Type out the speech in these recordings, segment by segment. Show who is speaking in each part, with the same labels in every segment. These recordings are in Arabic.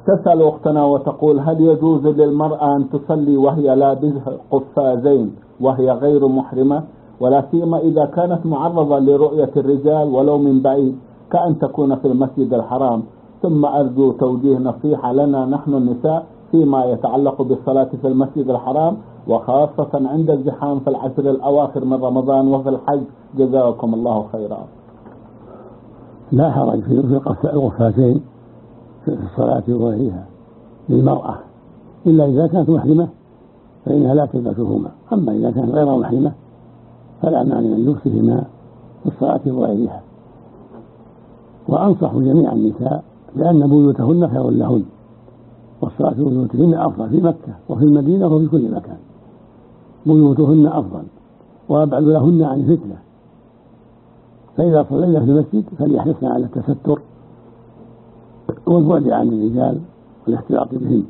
Speaker 1: تسأل أختنا وتقول: هل يجوز للمرأة أن تصلي وهي لابسة قفازين وهي غير محرمة، ولا سيما إذا كانت معرضة لرؤية الرجال ولو من بعيد كأن تكون في المسجد الحرام؟ ثم أرجو توجيه نصيحة لنا نحن النساء فيما يتعلق بالصلاة في المسجد الحرام، وخاصة عند الزحام في العشر الأواخر من رمضان وفي الحج، جزاكم الله خيرا.
Speaker 2: لا حرج في القفازين في الصلاة وغيرها للمرأة، إلا إذا كانت محرمة فإنها لا تلبسهما، أما إذا كانت غير محرمة فلا معنى من لبسهما في الصلاة وغيرها. وأنصح جميع النساء لأن بيوتهن خير لهن، والصلاة في بيوتهن أفضل في مكة وفي المدينة وفي كل مكان، بيوتهن أفضل وأبعد لهن عن الفتنة. فإذا صلينا في المسجد فليحرصن على التستر والبعد عن الرجال والاختلاط بهم.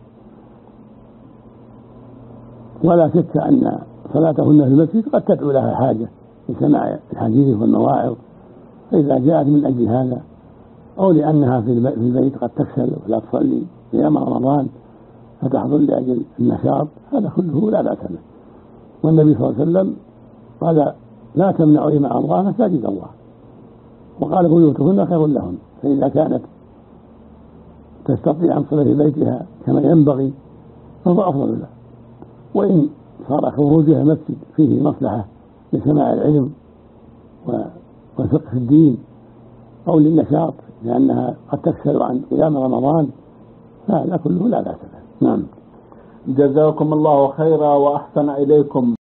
Speaker 2: ولا شك أن صلاتهن في المسجد قد تدعو لها حاجة لسماع الحديث والمواعظ، فإذا جاءت من أجل هذا أو لأنها في البيت قد تكسل ولا تصلي في أيام رمضان فتحضر لأجل النشاط، هذا كله لا بأس به. والنبي صلى الله عليه وسلم قال: لا تمنعوا إماء الله مساجد الله، وقال: بيوتهن خير لهن. فإذا كانت تستطيع أن تصلي في بيتها كما ينبغي فهو أفضل له. وإن صار خروجها المسجد فيه مصلحة لسماع العلم والفقه في الدين أو للنشاط لأنها قد تكسل عن قيام رمضان فهذا كله لا بأس به. نعم.
Speaker 1: جزاكم الله خيرا وأحسن إليكم.